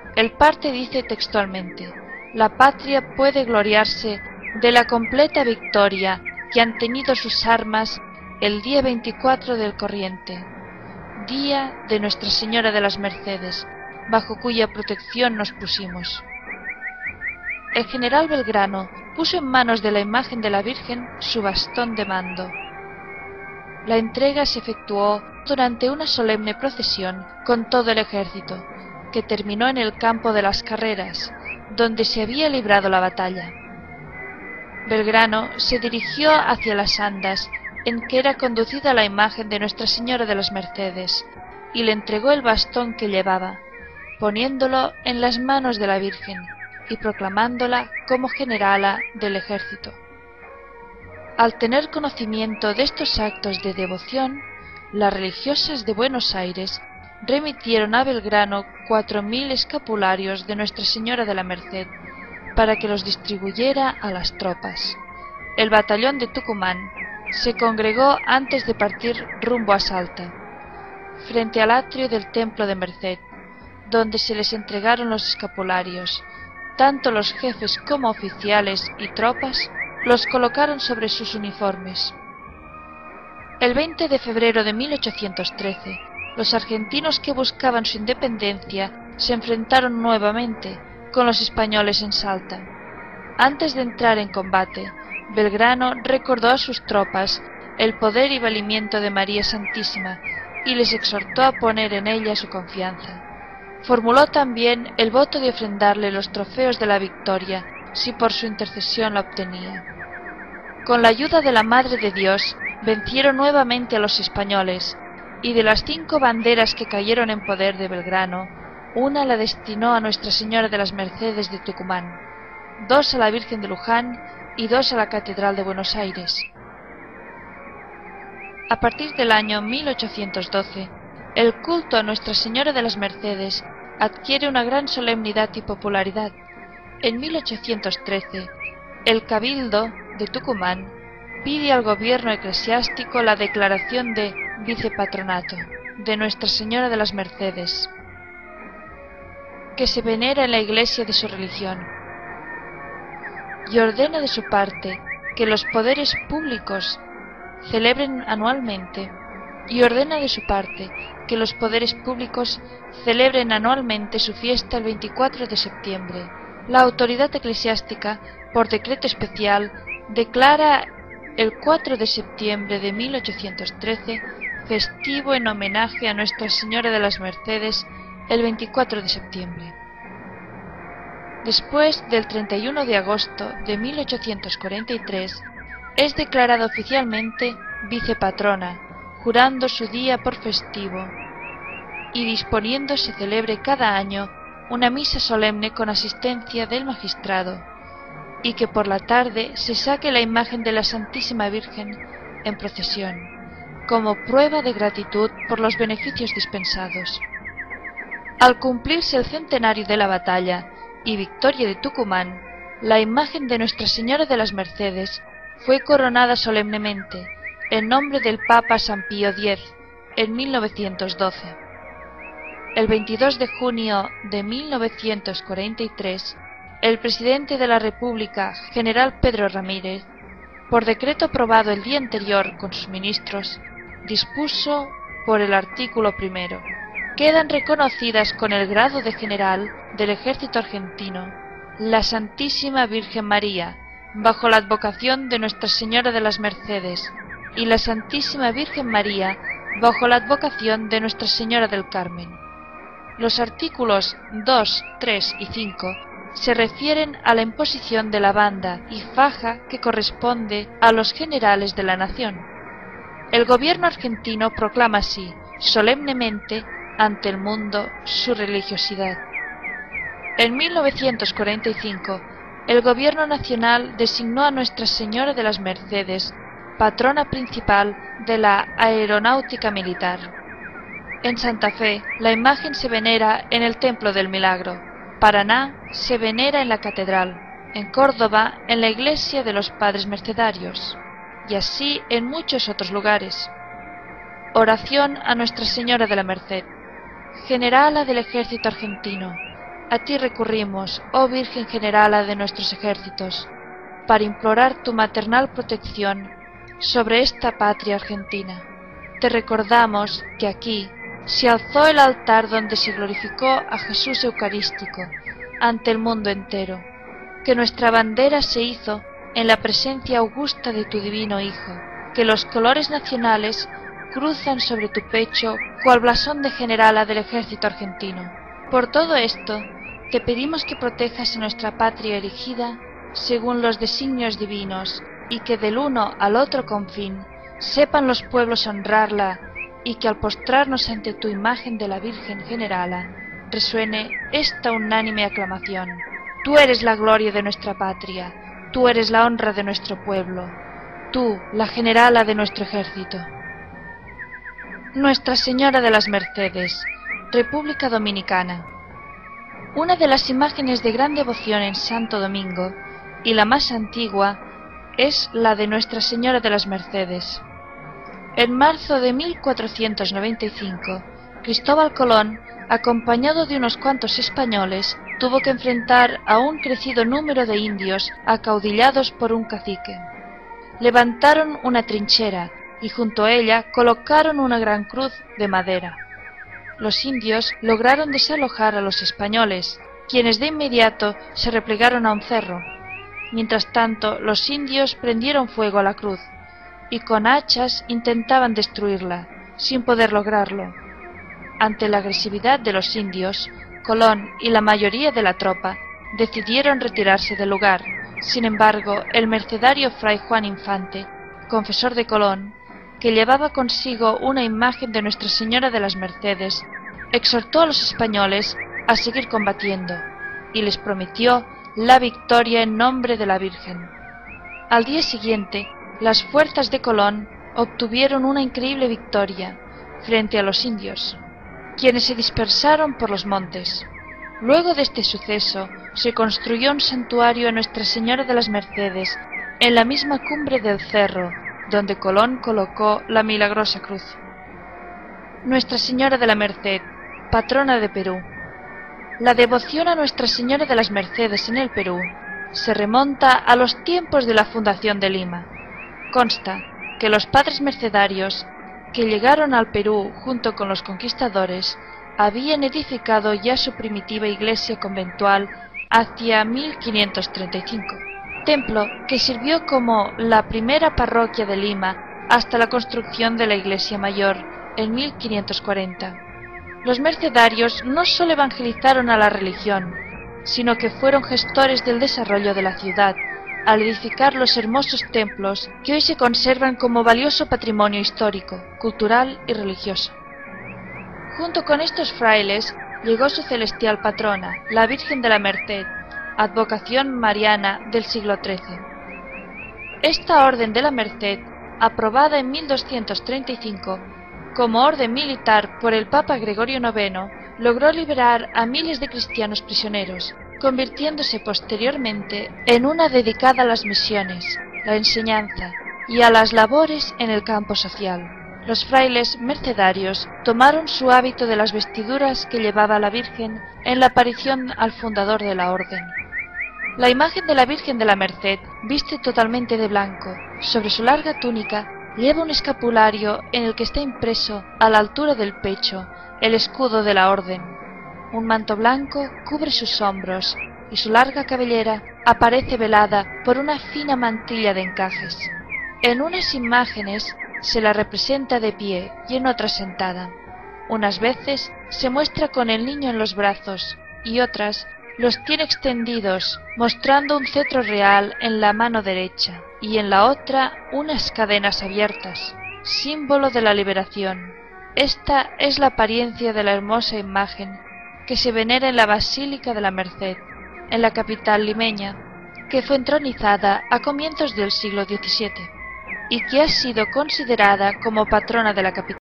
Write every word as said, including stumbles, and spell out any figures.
El parte dice textualmente: la patria puede gloriarse de la completa victoria que han tenido sus armas el día veinticuatro del corriente, día de Nuestra Señora de las Mercedes, bajo cuya protección nos pusimos. El general Belgrano puso en manos de la imagen de la Virgen su bastón de mando. La entrega se efectuó durante una solemne procesión con todo el ejército, que terminó en el campo de las Carreras, donde se había librado la batalla. Belgrano se dirigió hacia las andas en que era conducida la imagen de Nuestra Señora de las Mercedes, y le entregó el bastón que llevaba, poniéndolo en las manos de la Virgen y proclamándola como generala del ejército. Al tener conocimiento de estos actos de devoción, las religiosas de Buenos Aires remitieron a Belgrano cuatro mil escapularios de Nuestra Señora de la Merced para que los distribuyera a las tropas. El batallón de Tucumán se congregó antes de partir rumbo a Salta, frente al atrio del templo de Merced, donde se les entregaron los escapularios. Tanto los jefes como oficiales y tropas los colocaron sobre sus uniformes. El veinte de febrero de mil ochocientos trece, los argentinos que buscaban su independencia se enfrentaron nuevamente con los españoles en Salta. Antes de entrar en combate, Belgrano recordó a sus tropas el poder y valimiento de María Santísima y les exhortó a poner en ella su confianza. Formuló también el voto de ofrendarle los trofeos de la victoria si por su intercesión la obtenía. Con la ayuda de la Madre de Dios vencieron nuevamente a los españoles, y de las cinco banderas que cayeron en poder de Belgrano, una la destinó a Nuestra Señora de las Mercedes de Tucumán, dos a la Virgen de Luján y dos a la Catedral de Buenos Aires. A partir del año mil ochocientos doce, el culto a Nuestra Señora de las Mercedes adquiere una gran solemnidad y popularidad. En mil ochocientos trece, el Cabildo de Tucumán pide al gobierno eclesiástico la declaración de vicepatronato de Nuestra Señora de las Mercedes, que se venera en la iglesia de su religión, y ordena de su parte que los poderes públicos celebren anualmente y ordena de su parte que los poderes públicos celebren anualmente su fiesta el veinticuatro de septiembre. La autoridad eclesiástica, por decreto especial, declara el cuatro de septiembre de mil ochocientos trece festivo en homenaje a Nuestra Señora de las Mercedes el veinticuatro de septiembre. Después del treinta y uno de agosto de mil ochocientos cuarenta y tres, es declarada oficialmente vicepatrona, jurando su día por festivo y disponiendo se celebre cada año una misa solemne con asistencia del magistrado, y que por la tarde se saque la imagen de la Santísima Virgen en procesión, como prueba de gratitud por los beneficios dispensados. Al cumplirse el centenario de la batalla y victoria de Tucumán, la imagen de Nuestra Señora de las Mercedes fue coronada solemnemente en nombre del Papa San Pío X en mil novecientos doce. El veintidós de junio de mil novecientos cuarenta y tres, el presidente de la República, general Pedro Ramírez, por decreto aprobado el día anterior con sus ministros, dispuso por el artículo primero: quedan reconocidas con el grado de general del ejército argentino la Santísima Virgen María, bajo la advocación de Nuestra Señora de las Mercedes, y la Santísima Virgen María, bajo la advocación de Nuestra Señora del Carmen. Los artículos dos, tres y cinco se refieren a la imposición de la banda y faja que corresponde a los generales de la nación. El gobierno argentino proclama así, solemnemente, ante el mundo, su religiosidad. En mil novecientos cuarenta y cinco, el gobierno nacional designó a Nuestra Señora de las Mercedes patrona principal de la aeronáutica militar. En Santa Fe, la imagen se venera en el Templo del Milagro. Paraná se venera en la Catedral. En Córdoba, en la Iglesia de los Padres Mercedarios. Y así en muchos otros lugares. Oración a Nuestra Señora de la Merced, generala del ejército argentino, a ti recurrimos, oh Virgen Generala de nuestros ejércitos, para implorar tu maternal protección sobre esta patria argentina. Te recordamos que aquí se alzó el altar donde se glorificó a Jesús Eucarístico ante el mundo entero, que nuestra bandera se hizo en la presencia augusta de tu divino Hijo, que los colores nacionales cruzan sobre tu pecho cual blasón de generala del ejército argentino. Por todo esto, te pedimos que protejas a nuestra patria erigida según los designios divinos, y que del uno al otro confín sepan los pueblos honrarla, y que al postrarnos ante tu imagen de la Virgen Generala resuene esta unánime aclamación: tú eres la gloria de nuestra patria, tú eres la honra de nuestro pueblo, tú, la generala de nuestro ejército. Nuestra Señora de las Mercedes, República Dominicana. Una de las imágenes de gran devoción en Santo Domingo, y la más antigua, es la de Nuestra Señora de las Mercedes. En marzo de mil cuatrocientos noventa y cinco, Cristóbal Colón, acompañado de unos cuantos españoles, tuvo que enfrentar a un crecido número de indios acaudillados por un cacique. Levantaron una trinchera y junto a ella colocaron una gran cruz de madera. Los indios lograron desalojar a los españoles, quienes de inmediato se replegaron a un cerro. Mientras tanto, los indios prendieron fuego a la cruz y con hachas intentaban destruirla, sin poder lograrlo. Ante la agresividad de los indios, Colón y la mayoría de la tropa decidieron retirarse del lugar. Sin embargo, el mercedario fray Juan Infante, confesor de Colón, que llevaba consigo una imagen de Nuestra Señora de las Mercedes, exhortó a los españoles a seguir combatiendo y les prometió la victoria en nombre de la Virgen. Al día siguiente, las fuerzas de Colón obtuvieron una increíble victoria frente a los indios, quienes se dispersaron por los montes. Luego de este suceso, se construyó un santuario a Nuestra Señora de las Mercedes en la misma cumbre del cerro donde Colón colocó la milagrosa cruz. Nuestra Señora de la Merced, patrona de Perú. La devoción a Nuestra Señora de las Mercedes en el Perú se remonta a los tiempos de la fundación de Lima. Consta que los padres mercedarios que llegaron al Perú junto con los conquistadores habían edificado ya su primitiva iglesia conventual hacia mil quinientos treinta y cinco, templo que sirvió como la primera parroquia de Lima hasta la construcción de la iglesia mayor en mil quinientos cuarenta. Los mercedarios no solo evangelizaron a la religión, sino que fueron gestores del desarrollo de la ciudad, al edificar los hermosos templos que hoy se conservan como valioso patrimonio histórico, cultural y religioso. Junto con estos frailes llegó su celestial patrona, la Virgen de la Merced, advocación mariana del siglo trece. Esta Orden de la Merced, aprobada en mil doscientos treinta y cinco como orden militar por el Papa Gregorio noveno, logró liberar a miles de cristianos prisioneros, convirtiéndose posteriormente en una dedicada a las misiones, la enseñanza y a las labores en el campo social. Los frailes mercedarios tomaron su hábito de las vestiduras que llevaba la Virgen en la aparición al fundador de la orden. La imagen de la Virgen de la Merced viste totalmente de blanco. Sobre su larga túnica lleva un escapulario en el que está impreso, a la altura del pecho, el escudo de la orden. Un manto blanco cubre sus hombros y su larga cabellera aparece velada por una fina mantilla de encajes. En unas imágenes se la representa de pie y en otras sentada. Unas veces se muestra con el niño en los brazos y otras los tiene extendidos, mostrando un cetro real en la mano derecha y en la otra unas cadenas abiertas, símbolo de la liberación. Esta es la apariencia de la hermosa imagen que se venera en la Basílica de la Merced, en la capital limeña, que fue entronizada a comienzos del siglo diecisiete y que ha sido considerada como patrona de la capital.